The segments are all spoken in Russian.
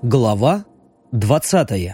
Глава 20.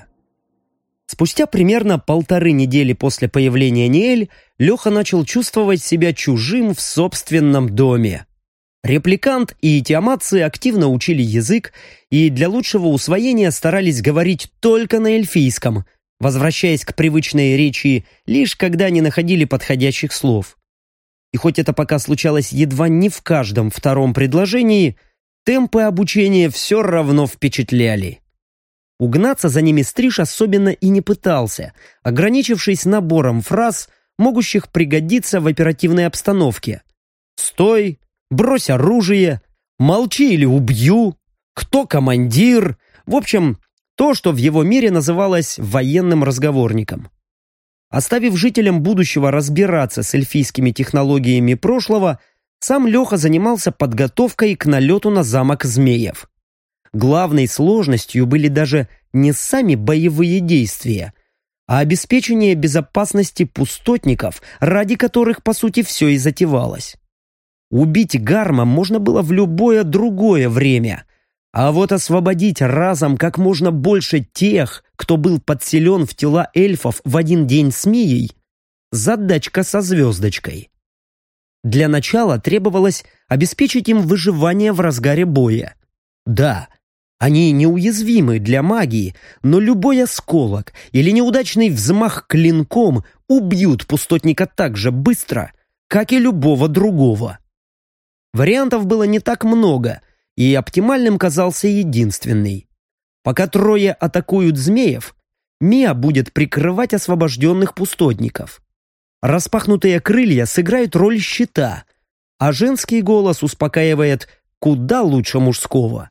Спустя примерно 1,5 недели после появления Ниэль, Леха начал чувствовать себя чужим в собственном доме. Репликант и тиаматцы активно учили язык и для лучшего усвоения старались говорить только на эльфийском, возвращаясь к привычной речи лишь когда не находили подходящих слов. И хоть это пока случалось едва не в каждом втором предложении, темпы обучения все равно впечатляли. Угнаться за ними Стриж особенно и не пытался, ограничившись набором фраз, могущих пригодиться в оперативной обстановке. «Стой», «брось оружие», «молчи или убью», «кто командир», в общем, то, что в его мире называлось военным разговорником. Оставив жителям будущего разбираться с эльфийскими технологиями прошлого, сам Леха занимался подготовкой к налету на замок Змеев. Главной сложностью были даже не сами боевые действия, а обеспечение безопасности пустотников, ради которых, по сути, все и затевалось. Убить Гарма можно было в любое другое время, а вот освободить разом как можно больше тех, кто был подселен в тела эльфов в один день с Мией, задачка со звездочкой. Для начала требовалось обеспечить им выживание в разгаре боя. Да, они неуязвимы для магии, но любой осколок или неудачный взмах клинком убьют пустотника так же быстро, как и любого другого. Вариантов было не так много, и оптимальным казался единственный. Пока трое атакуют змеев, Мия будет прикрывать освобожденных пустотников. Распахнутые крылья сыграют роль щита, а женский голос успокаивает куда лучше мужского.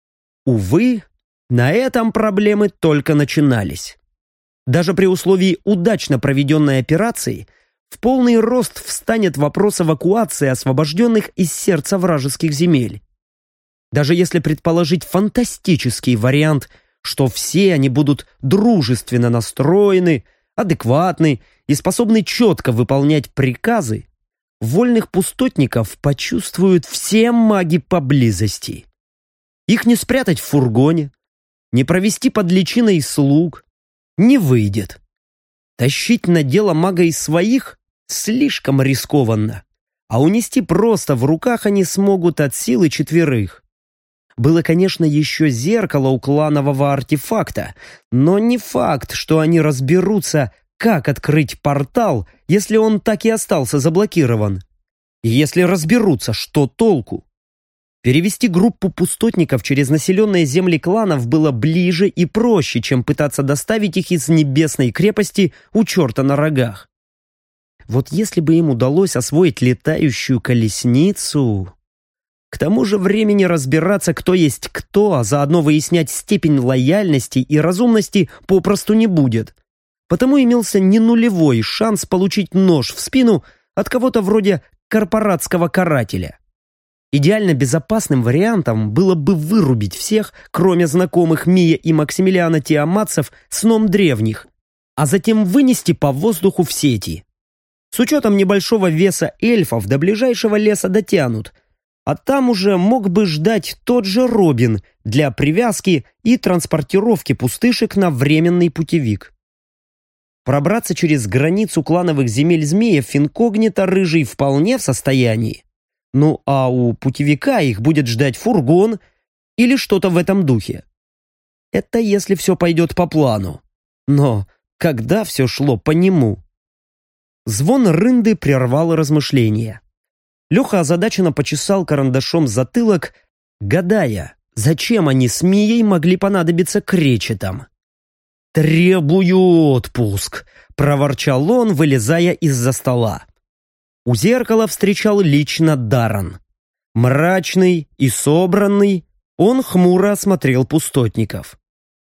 Увы, на этом проблемы только начинались. Даже при условии удачно проведенной операции в полный рост встанет вопрос эвакуации освобожденных из сердца вражеских земель. Даже если предположить фантастический вариант, что все они будут дружественно настроены, адекватны и способны четко выполнять приказы, вольных пустотников почувствуют все маги поблизости. Их не спрятать в фургоне, не провести под личиной слуг не выйдет. Тащить на дело мага из своих слишком рискованно, а унести просто в руках они смогут от силы 4. Было, конечно, еще зеркало у кланового артефакта, но не факт, что они разберутся, как открыть портал, если он так и остался заблокирован. И если разберутся, что толку? Перевести группу пустотников через населенные земли кланов было ближе и проще, чем пытаться доставить их из небесной крепости у черта на рогах. Вот если бы им удалось освоить летающую колесницу... К тому же времени разбираться, кто есть кто, а заодно выяснять степень лояльности и разумности попросту не будет. Потому имелся не нулевой шанс получить нож в спину от кого-то вроде корпоратского карателя. Идеально безопасным вариантом было бы вырубить всех, кроме знакомых Мия и Максимилиана тиаматцев, сном древних, а затем вынести по воздуху в сети. С учетом небольшого веса эльфов до ближайшего леса дотянут, а там уже мог бы ждать тот же Робин для привязки и транспортировки пустышек на временный путевик. Пробраться через границу клановых земель змеев инкогнито Рыжий вполне в состоянии. Ну а у путевика их будет ждать фургон или что-то в этом духе. Это если все пойдет по плану. Но когда все шло по нему? Звон рынды прервал размышления. Леха озадаченно почесал карандашом затылок, гадая, зачем они с Мией могли понадобиться кречетам. «Требую отпуск!» — проворчал он, вылезая из-за стола. У зеркала встречал лично Даррен. Мрачный и собранный, он хмуро осмотрел пустотников.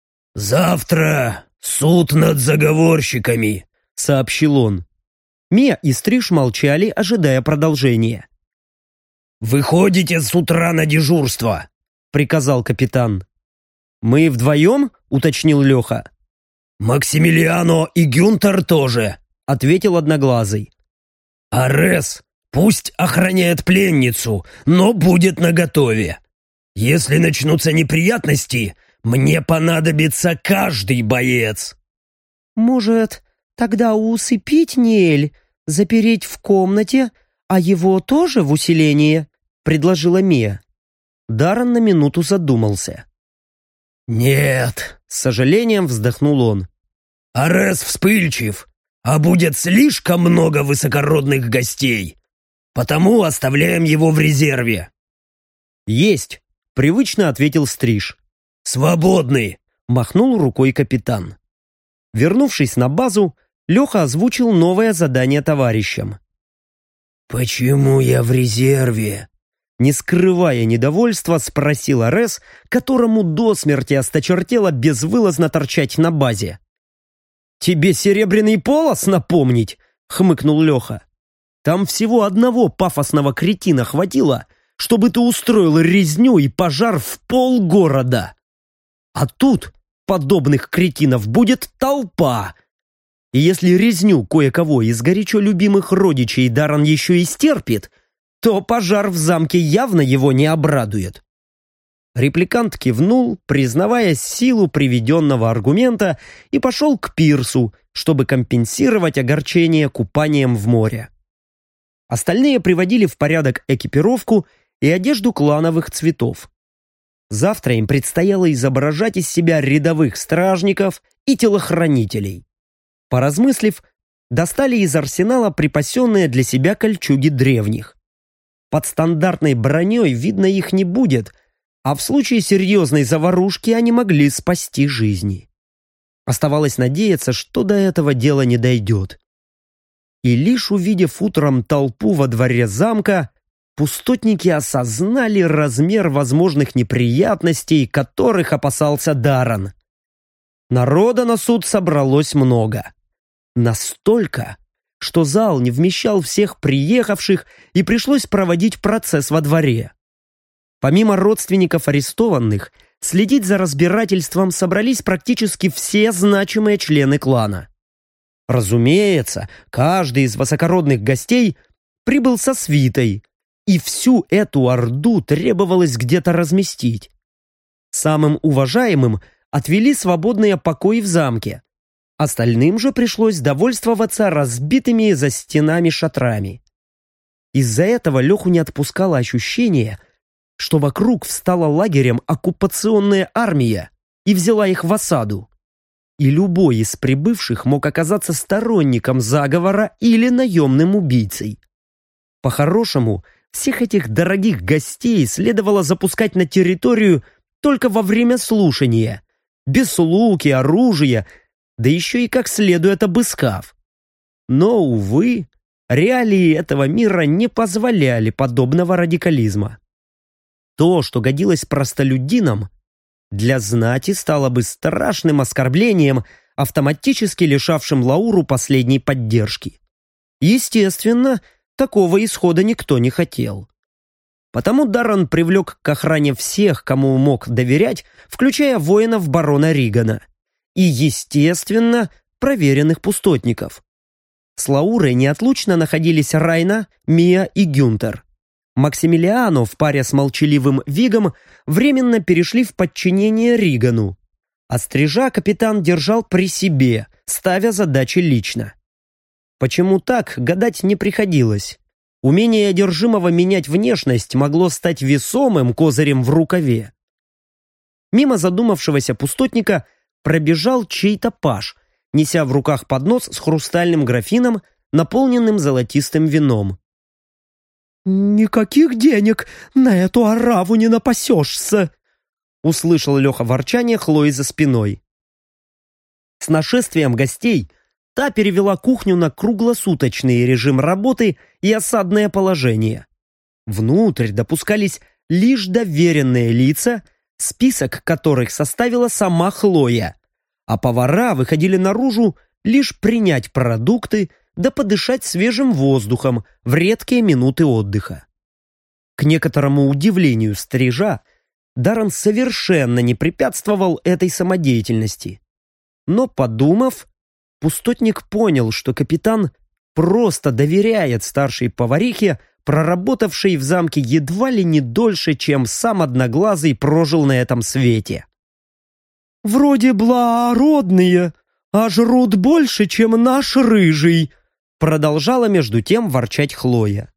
«Завтра суд над заговорщиками», — сообщил он. Мия и Стриж молчали, ожидая продолжения. «Выходите с утра на дежурство», — приказал капитан. «Мы вдвоем?» — уточнил Леха. «Максимилиано и Гюнтер тоже», — ответил Одноглазый. «Арес пусть охраняет пленницу, но будет наготове. Если начнутся неприятности, Мне понадобится каждый боец. Может, тогда усыпить Ниэль, запереть в комнате, а его тоже в усиление? Предложила Мия. Даррен на минуту задумался. Нет, С сожалением вздохнул он. Арес вспыльчив, а будет слишком много высокородных гостей. Потому оставляем его в резерве. Есть, привычно ответил Стриж. Свободны, Махнул рукой капитан. Вернувшись на базу, Леха озвучил новое задание товарищам. «Почему я в резерве?» Не скрывая недовольства, спросил Арес, которому до смерти осточертело безвылазно торчать на базе. «Тебе серебряный полос напомнить?» — хмыкнул Леха. «Там всего одного пафосного кретина хватило, чтобы ты устроил резню и пожар в полгорода. А тут подобных кретинов будет толпа. И если резню кое-кого из горячо любимых родичей Даррен еще и стерпит, то пожар в замке явно его не обрадует». Репликант кивнул, признавая силу приведенного аргумента, и пошел к пирсу, чтобы компенсировать огорчение купанием в море. Остальные приводили в порядок экипировку и одежду клановых цветов. Завтра им предстояло изображать из себя рядовых стражников и телохранителей. Поразмыслив, достали из арсенала припасенные для себя кольчуги древних. Под стандартной броней видно их не будет, а в случае серьезной заварушки они могли спасти жизни. Оставалось надеяться, что до этого дела не дойдет. И лишь увидев утром толпу во дворе замка, пустотники осознали размер возможных неприятностей, которых опасался Даррен. Народа на суд собралось много. Настолько, что зал не вмещал всех приехавших, и пришлось проводить процесс во дворе. Помимо родственников арестованных, следить за разбирательством собрались практически все значимые члены клана. Разумеется, каждый из высокородных гостей прибыл со свитой, и всю эту орду требовалось где-то разместить. Самым уважаемым отвели свободные покои в замке. Остальным же пришлось довольствоваться разбитыми за стенами шатрами. Из-за этого Леху не отпускало ощущение, что вокруг встала лагерем оккупационная армия и взяла их в осаду. И любой из прибывших мог оказаться сторонником заговора или наемным убийцей. По-хорошему, всех этих дорогих гостей следовало запускать на территорию только во время слушания, без луки, оружия, да еще и как следует обыскав. Но, увы, реалии этого мира не позволяли подобного радикализма. То, что годилось простолюдинам, для знати стало бы страшным оскорблением, автоматически лишавшим Лауру последней поддержки. Естественно, такого исхода никто не хотел. Потому Даррен привлек к охране всех, кому мог доверять, включая воинов барона Ригана. И, естественно, проверенных пустотников. С Лаурой неотлучно находились Райна, Мия и Гюнтер. Максимилиано в паре с молчаливым Вигом временно перешли в подчинение Ригану, а Стрижа капитан держал при себе, ставя задачи лично. Почему так, гадать не приходилось. Умение одержимого менять внешность могло стать весомым козырем в рукаве. Мимо задумавшегося пустотника пробежал чей-то паж, неся в руках поднос с хрустальным графином, наполненным золотистым вином. «Никаких денег на эту ораву не напасешься!» услышал Леха ворчание Хлои за спиной. С нашествием гостей та перевела кухню на круглосуточный режим работы и осадное положение. Внутрь допускались лишь доверенные лица, список которых составила сама Хлоя, а повара выходили наружу лишь принять продукты да подышать свежим воздухом в редкие минуты отдыха. К некоторому удивлению Стрижа, Даррен совершенно не препятствовал этой самодеятельности. Но, подумав, пустотник понял, что капитан просто доверяет старшей поварихе, проработавшей в замке едва ли не дольше, чем сам Одноглазый прожил на этом свете. вроде благородные, а жрут больше, чем наш рыжий», продолжала между тем ворчать Хлоя.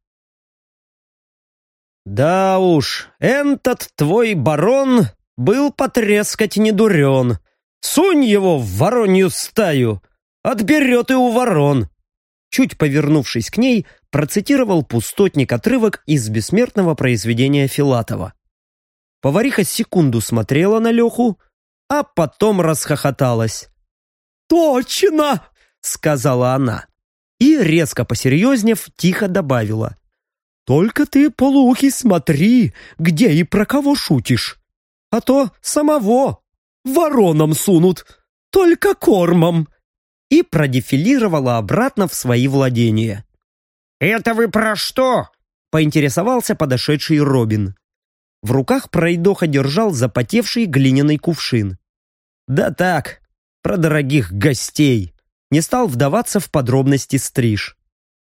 «Да уж, этот твой барон был потрескать не дурен. Сунь его в воронью стаю, отберет и у ворон». Чуть повернувшись к ней, процитировал пустотник отрывок из бессмертного произведения Филатова. Повариха секунду смотрела на Леху, а потом расхохоталась. «Точно!» — сказала она. И, резко посерьезнев, тихо добавила. «Только ты, полуухий, смотри, где и про кого шутишь. А то самого вороном сунут, только кормом». И продефилировала обратно в свои владения. «Это вы про что?» — поинтересовался подошедший Робин. В руках пройдоха держал запотевший глиняный кувшин. «Да так, про дорогих гостей». Не стал вдаваться в подробности Стриж.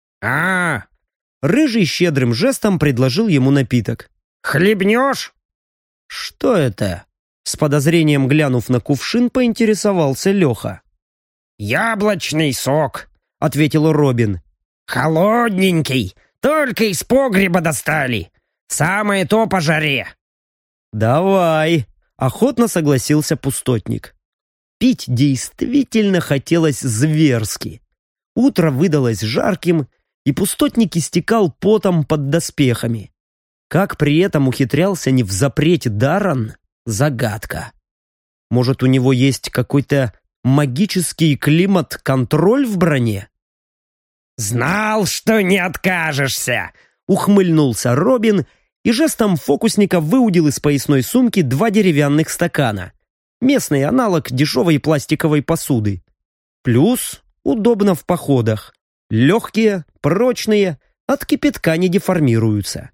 Рыжий щедрым жестом предложил ему напиток. «Хлебнешь?» «Что это?» С подозрением глянув на кувшин, поинтересовался Леха. «Яблочный сок», — ответил Робин. «Холодненький, только из погреба достали. Самое то по жаре». «Давай», — охотно согласился пустотник. Пить действительно хотелось зверски. Утро выдалось жарким, и пустотник истекал потом под доспехами. Как при этом ухитрялся не взапреть Даррен — загадка. Может, у него есть какой-то магический климат-контроль в броне? «Знал, что не откажешься!» — ухмыльнулся Робин и жестом фокусника выудил из поясной сумки 2 деревянных стакана. Местный аналог дешевой пластиковой посуды. Плюс удобно в походах. Легкие, прочные, от кипятка не деформируются.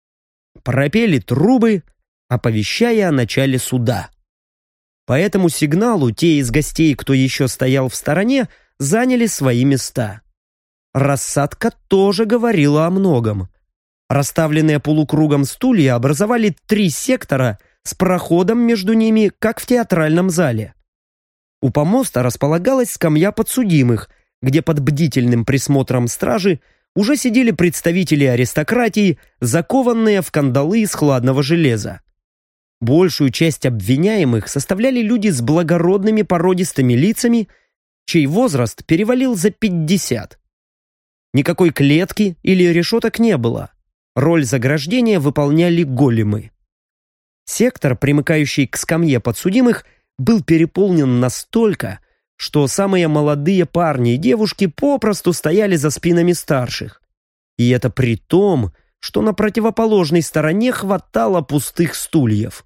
Пропели трубы, оповещая о начале суда. По этому сигналу те из гостей, кто еще стоял в стороне, заняли свои места. Рассадка тоже говорила о многом. Расставленные полукругом стулья образовали 3 сектора с проходом между ними, как в театральном зале. У помоста располагалась скамья подсудимых, где под бдительным присмотром стражи уже сидели представители аристократии, закованные в кандалы из хладного железа. Большую часть обвиняемых составляли люди с благородными породистыми лицами, чей возраст перевалил за 50. Никакой клетки или решеток не было. Роль заграждения выполняли големы. Сектор, примыкающий к скамье подсудимых, был переполнен настолько, что самые молодые парни и девушки попросту стояли за спинами старших. И это при том, что на противоположной стороне хватало пустых стульев.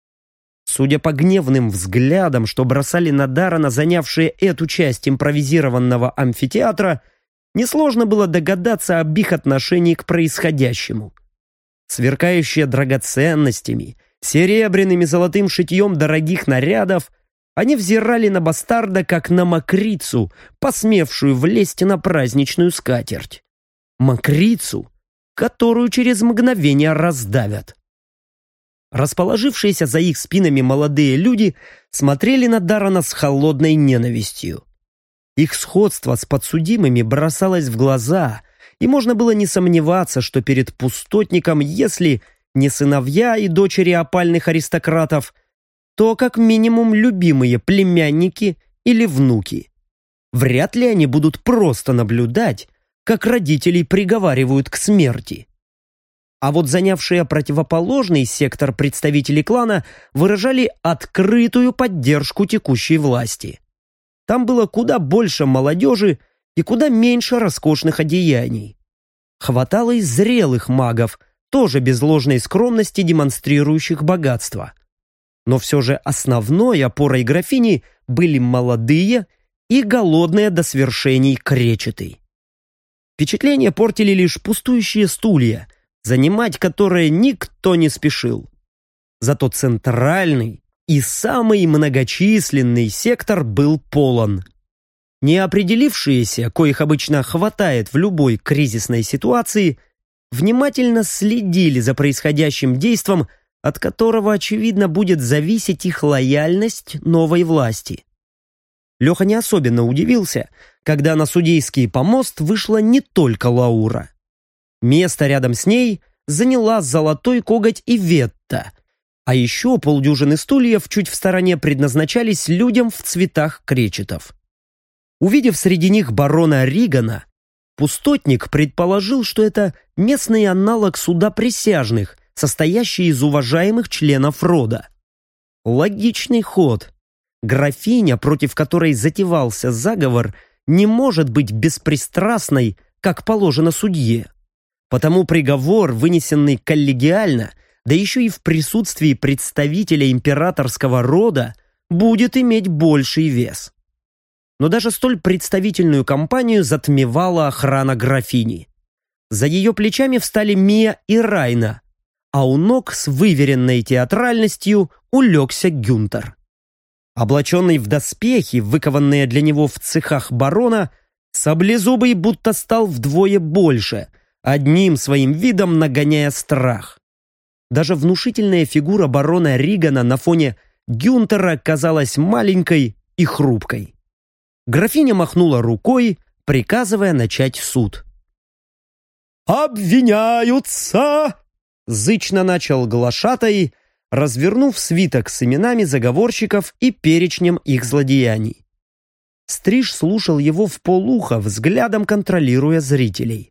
Судя по гневным взглядам, что бросали на Даррена занявшие эту часть импровизированного амфитеатра, несложно было догадаться об их отношении к происходящему. Сверкающие драгоценностями, серебряным и золотым шитьем дорогих нарядов, они взирали на бастарда, как на мокрицу, посмевшую влезть на праздничную скатерть. Мокрицу, которую через мгновение раздавят. Расположившиеся за их спинами молодые люди смотрели на Даррена с холодной ненавистью. Их сходство с подсудимыми бросалось в глаза, и можно было не сомневаться, что перед пустотником, если не сыновья и дочери опальных аристократов, то как минимум любимые племянники или внуки. Вряд ли они будут просто наблюдать, как родителей приговаривают к смерти. А вот занявшие противоположный сектор представители клана выражали открытую поддержку текущей власти. Там было куда больше молодежи и куда меньше роскошных одеяний. Хватало и зрелых магов, тоже без ложной скромности демонстрирующих богатство. Но все же основной опорой графини были молодые и голодные до свершений кречеты. Впечатление портили лишь пустующие стулья, занимать которые никто не спешил. Зато центральный и самый многочисленный сектор был полон. Неопределившиеся, коих обычно хватает в любой кризисной ситуации, внимательно следили за происходящим действом, от которого, очевидно, будет зависеть их лояльность новой власти. Леха не особенно удивился, когда на судейский помост вышла не только Лаура. Место рядом с ней заняла золотой коготь Иветта, а еще полдюжины стульев чуть в стороне предназначались людям в цветах кречетов. Увидев среди них барона Ригана, пустотник предположил, что это местный аналог суда присяжных, состоящий из уважаемых членов рода. Логичный ход. Графиня, против которой затевался заговор, не может быть беспристрастной, как положено судье. Потому приговор, вынесенный коллегиально, да еще и в присутствии представителя императорского рода, будет иметь больший вес. Но даже столь представительную компанию затмевала охрана графини. За ее плечами встали Мия и Райна, а у ног с выверенной театральностью улегся Гюнтер. Облаченный в доспехи, выкованные для него в цехах барона, Саблезубый будто стал вдвое больше, одним своим видом нагоняя страх. Даже внушительная фигура барона Ригана на фоне Гюнтера казалась маленькой и хрупкой. Графиня махнула рукой, приказывая начать суд. «Обвиняются!» — зычно начал глашатай, развернув свиток с именами заговорщиков и перечнем их злодеяний. Стриж слушал его вполуха, взглядом контролируя зрителей.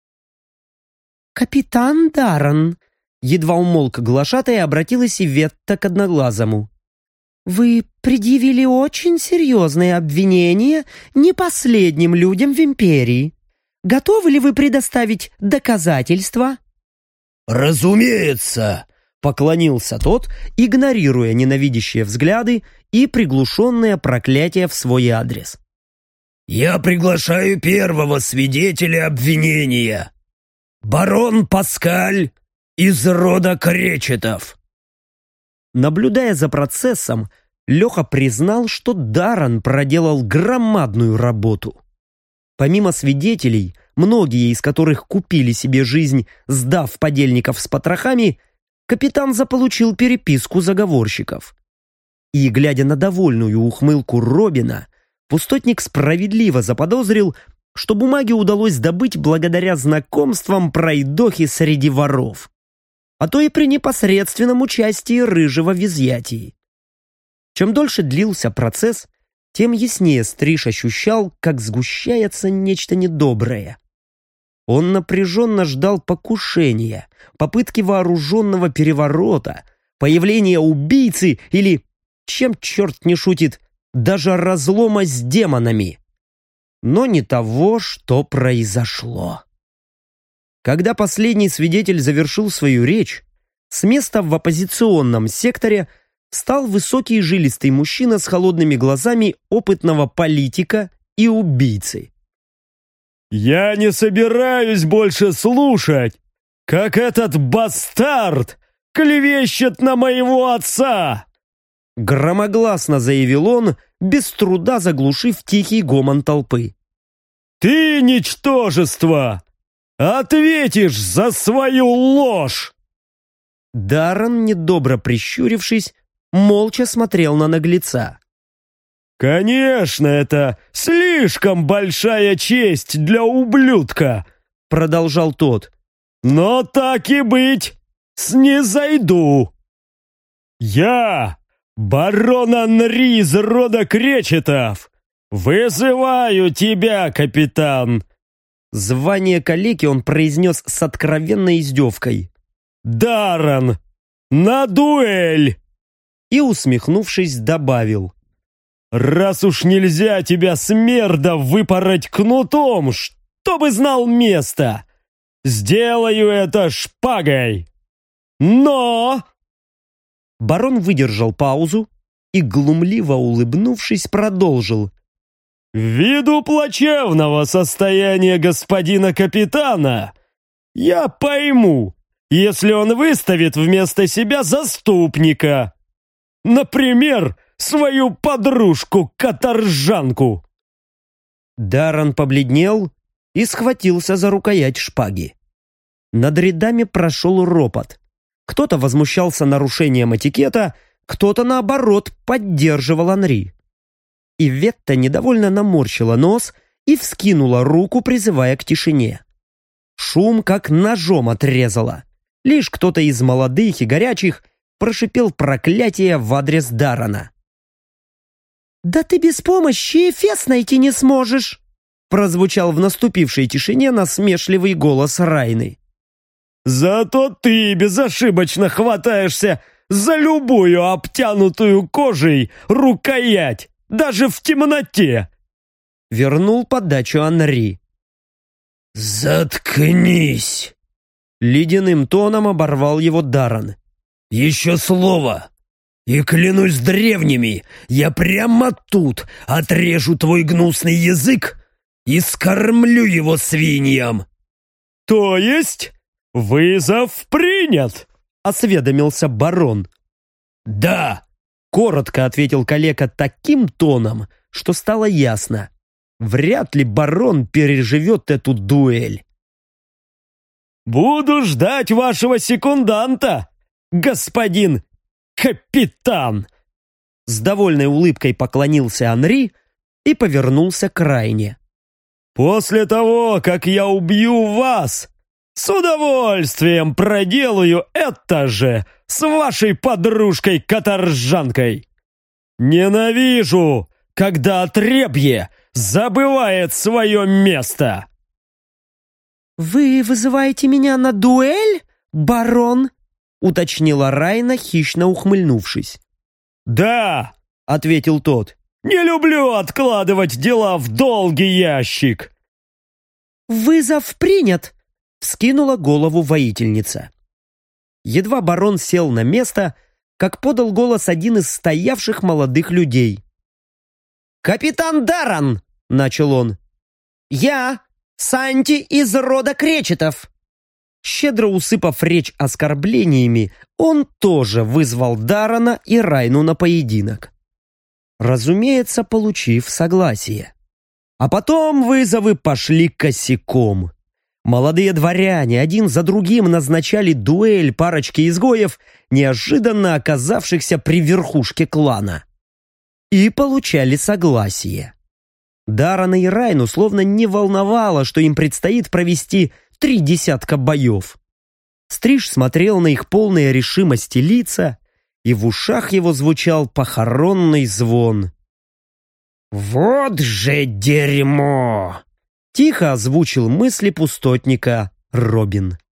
«Капитан Даррен», — едва умолк глашатай, обратилась Иветта к Одноглазому. «Вы предъявили очень серьезные обвинения не последним людям в империи. Готовы ли вы предоставить доказательства?» «Разумеется!» — поклонился тот, игнорируя ненавидящие взгляды и приглушенное проклятие в свой адрес. «Я приглашаю первого свидетеля обвинения. Барон Паскаль из рода Кречетов». Наблюдая за процессом, Леха признал, что Даррен проделал громадную работу. Помимо свидетелей, многие из которых купили себе жизнь, сдав подельников с потрохами, капитан заполучил переписку заговорщиков. И, глядя на довольную ухмылку Робина, пустотник справедливо заподозрил, что бумаги удалось добыть благодаря знакомствам пройдохи среди воров, а то и при непосредственном участии Рыжего в изъятии. Чем дольше длился процесс, тем яснее Стриж ощущал, как сгущается нечто недоброе. Он напряженно ждал покушения, попытки вооруженного переворота, появления убийцы или, чем черт не шутит, даже разлома с демонами. Но не того, что произошло. Когда последний свидетель завершил свою речь, с места в оппозиционном секторе встал высокий жилистый мужчина с холодными глазами опытного политика и убийцы. «Я не собираюсь больше слушать, как этот бастард клевещет на моего отца!» Громогласно заявил он, без труда заглушив тихий гомон толпы. «Ты ничтожество! Ответишь за свою ложь!» Даррен, недобро прищурившись, молча смотрел на наглеца. «Конечно, это слишком большая честь для ублюдка!» Продолжал тот. «Но так и быть, снизойду! Я, барон Анри из рода Кречетов, вызываю тебя, капитан!» Звание калеки он произнес с откровенной издевкой. «Даррен, на дуэль!» И, усмехнувшись, добавил. «Раз уж нельзя тебя, смерда, выпороть кнутом, чтобы знал место, сделаю это шпагой! Но...» Барон выдержал паузу и, глумливо улыбнувшись, продолжил. «Ввиду плачевного состояния господина капитана, я пойму, если он выставит вместо себя заступника, например, свою подружку-каторжанку». Даррен побледнел и схватился за рукоять шпаги. Над рядами прошел ропот. Кто-то возмущался нарушением этикета, кто-то, наоборот, поддерживал Анри. Иветта недовольно наморщила нос и вскинула руку, призывая к тишине. Шум как ножом отрезало. Лишь кто-то из молодых и горячих прошипел проклятие в адрес Даррена. «Да ты без помощи эфес найти не сможешь!» прозвучал в наступившей тишине насмешливый голос Райны. «Зато ты безошибочно хватаешься за любую обтянутую кожей рукоять, даже в темноте!» Вернул подачу Анри. «Заткнись!» Ледяным тоном оборвал его Даррен. «Еще слово! И клянусь древними, я прямо тут отрежу твой гнусный язык и скормлю его свиньям!» «То есть вызов принят?» — осведомился барон. «Да!» — коротко ответил калека таким тоном, что стало ясно. Вряд ли барон переживет эту дуэль. «Буду ждать вашего секунданта, господин капитан!» С довольной улыбкой поклонился Анри и повернулся к Райне. «После того, как я убью вас, с удовольствием проделаю это же с вашей подружкой-каторжанкой. Ненавижу, когда отребье забывает свое место!» «Вы вызываете меня на дуэль, барон?» уточнила Райна, хищно ухмыльнувшись. «Да!» — ответил тот. «Не люблю откладывать дела в долгий ящик!» «Вызов принят!» — вскинула голову воительница. Едва барон сел на место, как подал голос один из стоявших молодых людей. «Капитан Даррен!» — начал он. «Я Санти из рода Кречетов!» Щедро усыпав речь оскорблениями, он тоже вызвал Даррена и Райну на поединок. Разумеется, получив согласие. А потом вызовы пошли косяком. Молодые дворяне один за другим назначали дуэль парочке изгоев, неожиданно оказавшихся при верхушке клана. И получали согласие. Даррена и Райну словно не волновало, что им предстоит провести 3 десятка боев. Стриж смотрел на их полные решимости лица, и в ушах его звучал похоронный звон. «Вот же дерьмо!» — тихо озвучил мысли пустотника Робин.